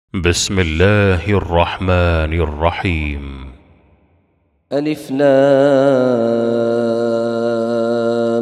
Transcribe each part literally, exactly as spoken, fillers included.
بسم الله الرحمن الرحيم. ألف لام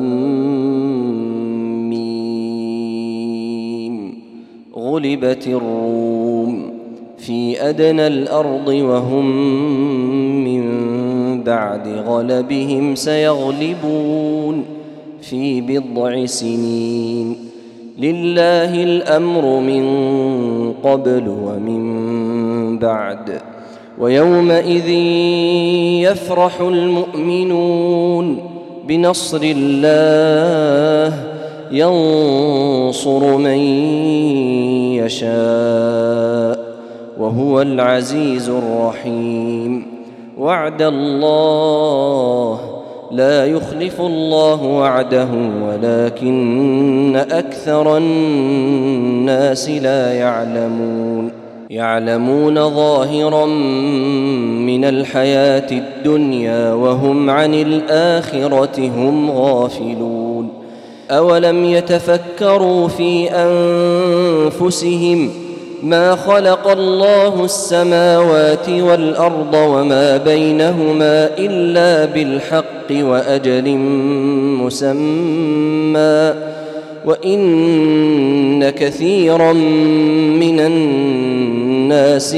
ميم. غلبت الروم في أدنى الأرض وهم من بعد غلبهم سيغلبون في بضع سنين. لله الأمر من قبل ومن بعد ويومئذ يفرح المؤمنون بنصر الله ينصر من يشاء وهو العزيز الرحيم. وعد الله لا يخلف الله وعده ولكن أكثر الناس لا يعلمون. يعلمون ظاهرا من الحياة الدنيا وهم عن الآخرة هم غافلون. أولم يتفكروا في أنفسهم ما خلق الله السماوات والأرض وما بينهما إلا بالحق وأجل مسمى وإن كثيرا من الناس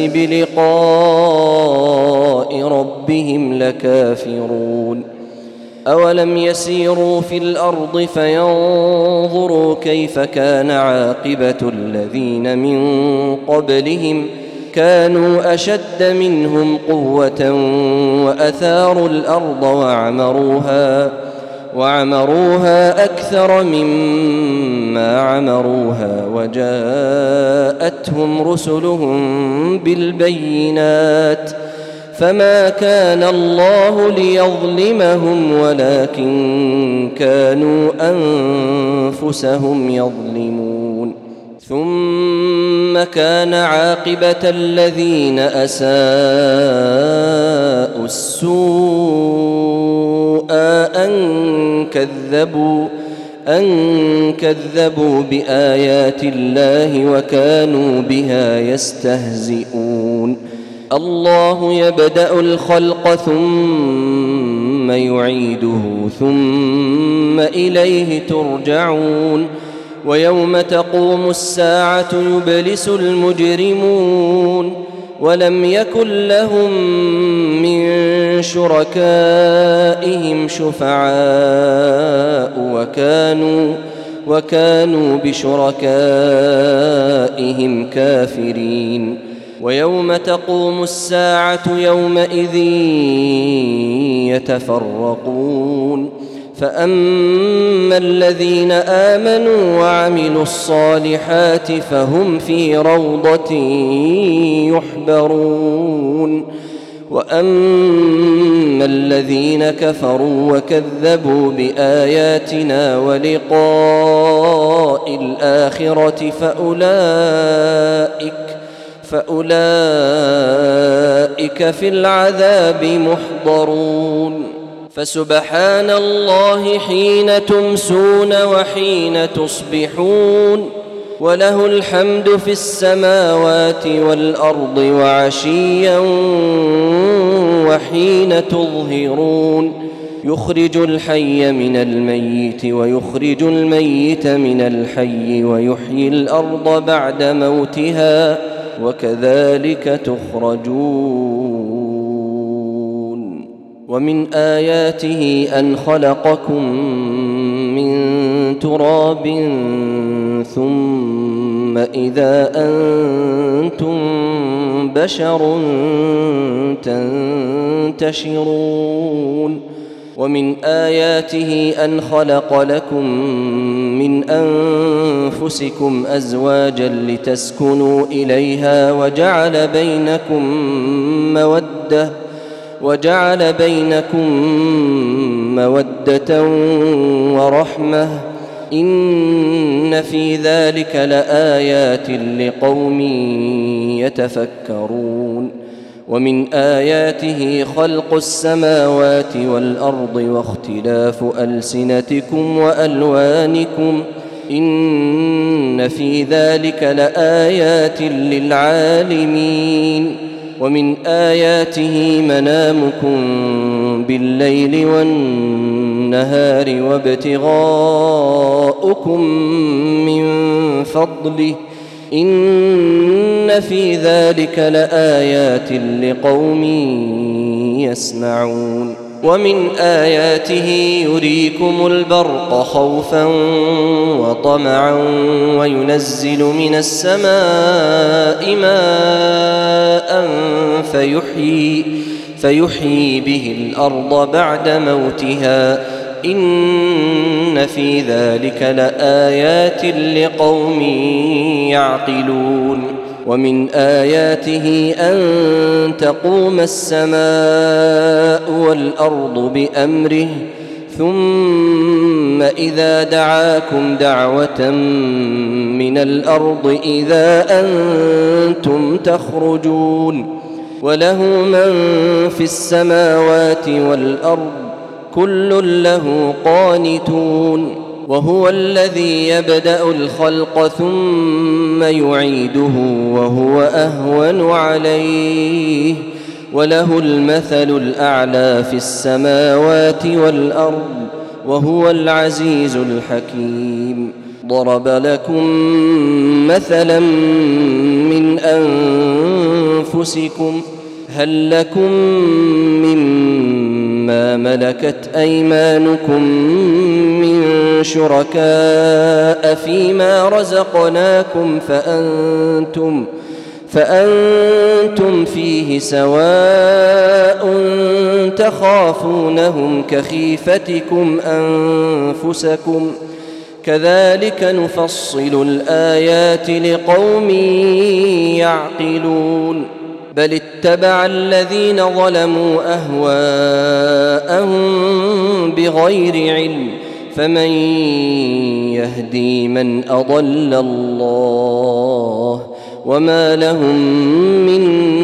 بلقاء ربهم لكافرون. أولم يسيروا في الأرض فينظروا كيف كان عاقبة الذين من قبلهم كانوا أشد منهم قوة وأثاروا الأرض وعمروها وعمروها أكثر مما عمروها وجاءتهم رسلهم بالبينات فما كان الله ليظلمهم ولكن كانوا أنفسهم يظلمون. ثم كان عاقبة الذين أساءوا السوء أن كذبوا أن كذبوا بآيات الله وكانوا بها يستهزئون. الله يبدأ الخلق ثم يعيده ثم إليه ترجعون. ويوم تقوم الساعة يبلس المجرمون ولم يكن لهم من شركائهم شفعاء وكانوا وكانوا بشركائهم كافرين. ويوم تقوم الساعة يومئذ يتفرقون فأما الذين آمنوا وعملوا الصالحات فهم في روضة يحبرون. وأما الذين كفروا وكذبوا بآياتنا ولقاء الآخرة فأولئك فأولئك في العذاب محضرون. فسبحان الله حين تمسون وحين تصبحون وله الحمد في السماوات والأرض وعشيا وحين تظهرون. يخرج الحي من الميت ويخرج الميت من الحي ويحيي الأرض بعد موتها وكذلك تخرجون. ومن آياته أن خلقكم من تراب ثم إذا أنتم بشر تنتشرون. ومن آياته أن خلق لكم من أنفسكم أزواجا لتسكنوا إليها وجعل بينكم مودة وجعل بينكم مودة ورحمة إن في ذلك لآيات لقوم يتفكرون. ومن آياته خلق السماوات والأرض واختلاف ألسنتكم وألوانكم إن في ذلك لآيات للعالمين. ومن آياته منامكم بالليل والنهار وابتغاؤكم من فضله إن في ذلك لآيات لقوم يسمعون. ومن آياته يريكم البرق خوفا وطمعا وينزل من السماء ماء فيحيي, فيحيي به الأرض بعد موتها إن في ذلك لآيات لقوم يعقلون. ومن آياته أن تقوم السماء والأرض بأمره ثم إذا دعاكم دعوة من الأرض إذا أنتم تخرجون. وله من في السماوات والأرض كل له قانتون. وهو الذي يبدأ الخلق ثم يعيده وهو أهون عليه وله المثل الأعلى في السماوات والأرض وهو العزيز الحكيم. ضرب لكم مثلا من أنفسكم هل لكم مما ملكت أيمانكم من شركاء فيما رزقناكم فأنتم, فأنتم فيه سواء تخافونهم كخيفتكم أنفسكم كذلك نفصل الآيات لقوم يعقلون. بل اتبع الذين ظلموا أهواءهم بغير علم فمن يهدي من أضل الله وما لهم من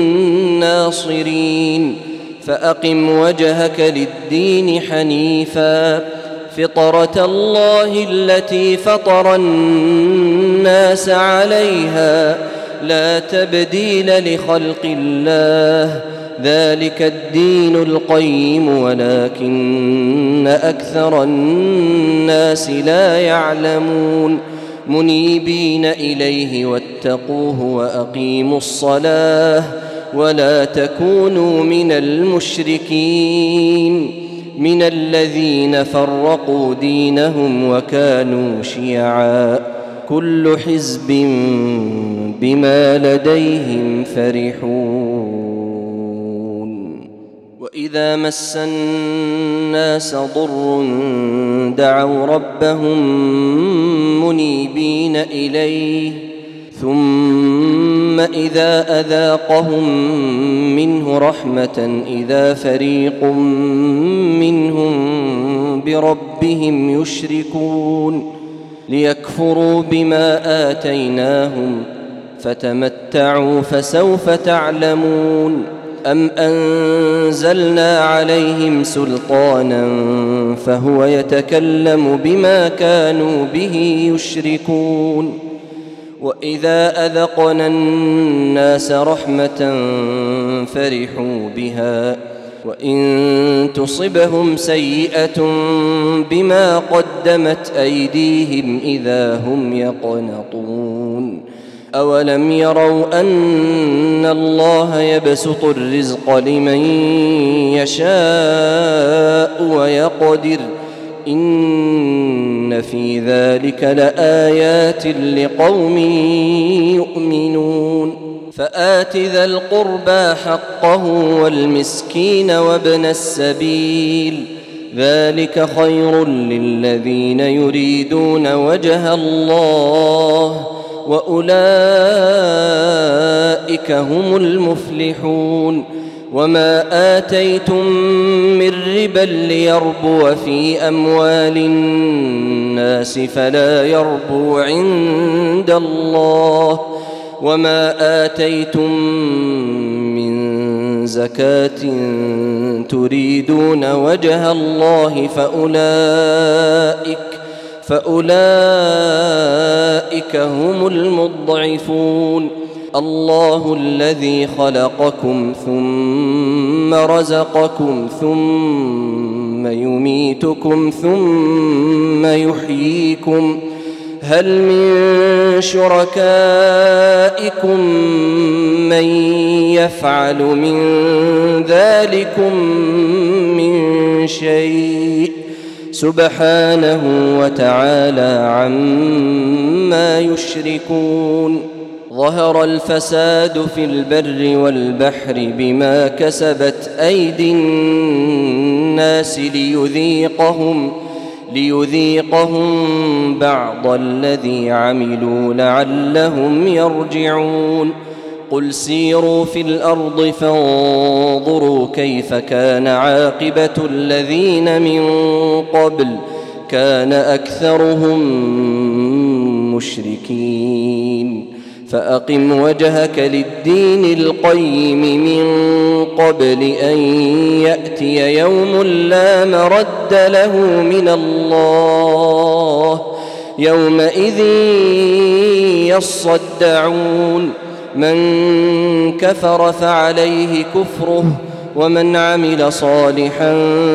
ناصرين. فأقم وجهك للدين حنيفا فطرة الله التي فطر الناس عليها لا تبديل لخلق الله ذلك الدين القيم ولكن أكثر الناس لا يعلمون. منيبين إليه واتقوه وأقيموا الصلاة ولا تكونوا من المشركين من الذين فرقوا دينهم وكانوا شيعا كل حزب بما لديهم فرحون. وإذا مس الناس ضر دعوا ربهم منيبين إليه ثم إذا أذاقهم منه رحمة إذا فريق منهم بربهم يشركون ليكفروا بما آتيناهم فتمتعوا فسوف تعلمون. أم أنزلنا عليهم سلطانا فهو يتكلم بما كانوا به يشركون. وإذا أذقنا الناس رحمة فرحوا بها وإن تصبهم سيئة بما قدمت أيديهم إذا هم يقنطون. أولم يروا أن الله يبسط الرزق لمن يشاء ويقدر إن في ذلك لآيات لقوم يؤمنون. فآت ذا القربى حقه والمسكين وابن السبيل ذلك خير للذين يريدون وجه الله وأولئك هم المفلحون. وما آتيتم من ربا ليربو في أموال الناس فلا يربو عند الله وما آتيتم من زكاة تريدون وجه الله فأولئك فأولئك هم المضعفون. الله الذي خلقكم ثم رزقكم ثم يميتكم ثم يحييكم، هل من شركائكم من يفعل من ذلكم من شيء؟ سبحانه وتعالى عما يشركون. ظهر الفساد في البر والبحر بما كسبت أيدي الناس ليذيقهم ليذيقهم بعض الذي عملوا لعلهم يرجعون. قل سيروا في الأرض فانظروا كيف كان عاقبة الذين من قبل، كان أكثرهم مشركين. فأقم وجهك للدين القيم من قبل أن يأتي يوم لا مرد له من الله، يومئذ يصدعون. من كفر فعليه كفره، ومن عمل صالحا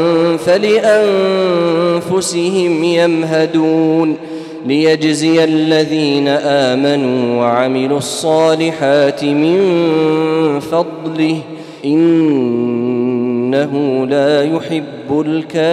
فلأنفسهم يمهدون، ليجزي الذين آمنوا وعملوا الصالحات من فضله، إنه لا يحب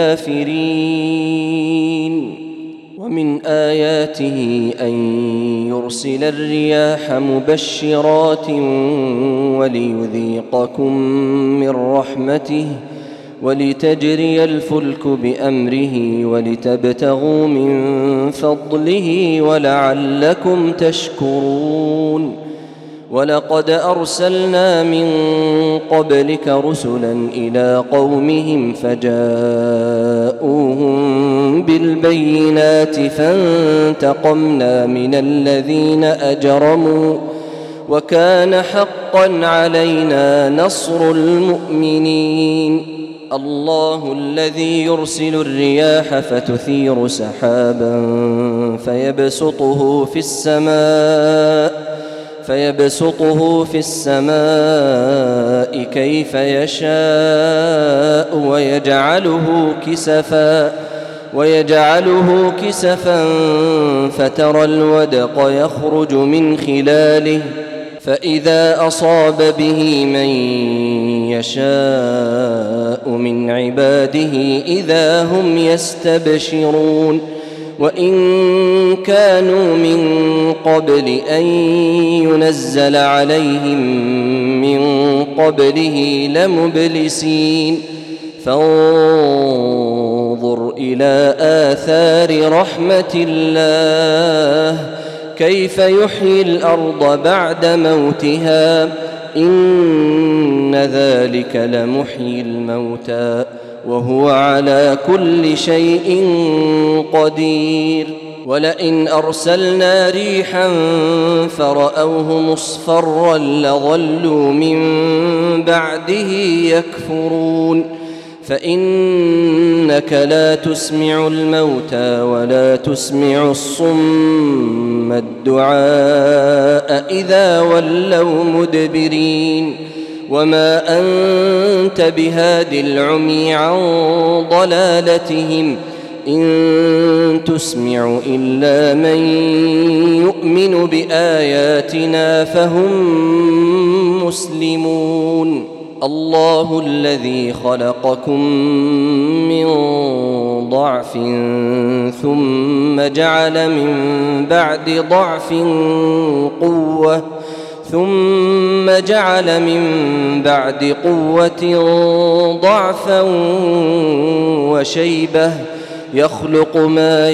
الكافرين. ومن آياته أن يرسل الرياح مبشرات وليذيقكم من رحمته ولتجري الفلك بأمره ولتبتغوا من فضله ولعلكم تشكرون. ولقد أرسلنا من قبلك رسلا إلى قومهم فجاءوهم بالبينات فانتقمنا من الذين أجرموا، وكان حقا علينا نصر المؤمنين. الله الذي يرسل الرياح فتثير سحابا فيبسطه في السماء فيبسطه في السماء كيف يشاء ويجعله كسفا ويجعله كسفا فترى الودق يخرج من خلاله، فإذا أصاب به من يشاء من عباده إذا هم يستبشرون. وإن كانوا من قبل أن ينزل عليهم من قبله لمبلسين. فانظر إلى آثار رحمة الله كيف يحيي الأرض بعد موتها، إن ذلك لمحيي الموتى وهو على كل شيء قدير. ولئن أرسلنا ريحا فرأوه مصفرا لظلوا من بعده يكفرون. فإنك لا تسمع الموتى ولا تسمع الصم الدعاء إذا ولوا مدبرين. وما أنت بهاد العمي عن ضلالتهم إن تسمع إلا من يؤمن بآياتنا فهم مسلمون. الله الذي خلقكم من ضعف ثم جعل من بعد ضعف قوة ثم جعل من بعد قوة ضعفا وشيبة يخلق ما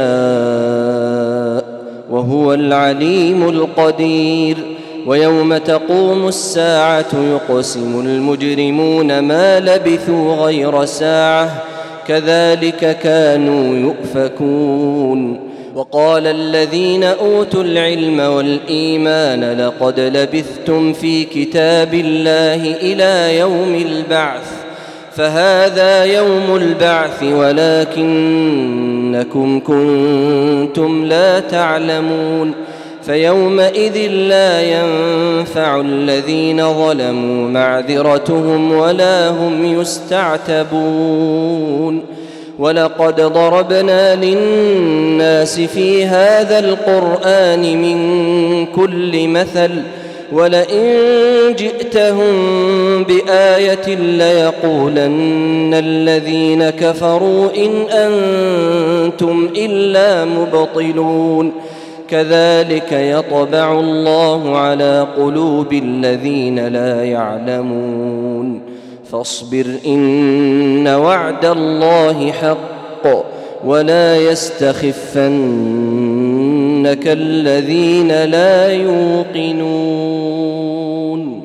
يشاء وهو العليم القدير. ويوم تقوم الساعة يقسم المجرمون ما لبثوا غير ساعة كذلك كانوا يؤفكون. وقال الذين أوتوا العلم والإيمان لقد لبثتم في كتاب الله إلى يوم البعث، فهذا يوم البعث ولكن إنكم كنتم لا تعلمون فيومئذ لا ينفع الذين ظلموا معذرتهم ولا هم يستعتبون ولقد ضربنا للناس في هذا القرآن من كل مثل ولئن جئتهم بآية ليقولن الذين كفروا إن أنتم إلا مبطلون كذلك يطبع الله على قلوب الذين لا يعلمون فاصبر إن وعد الله حق ولا يستخفنك الذين لا يوقنون.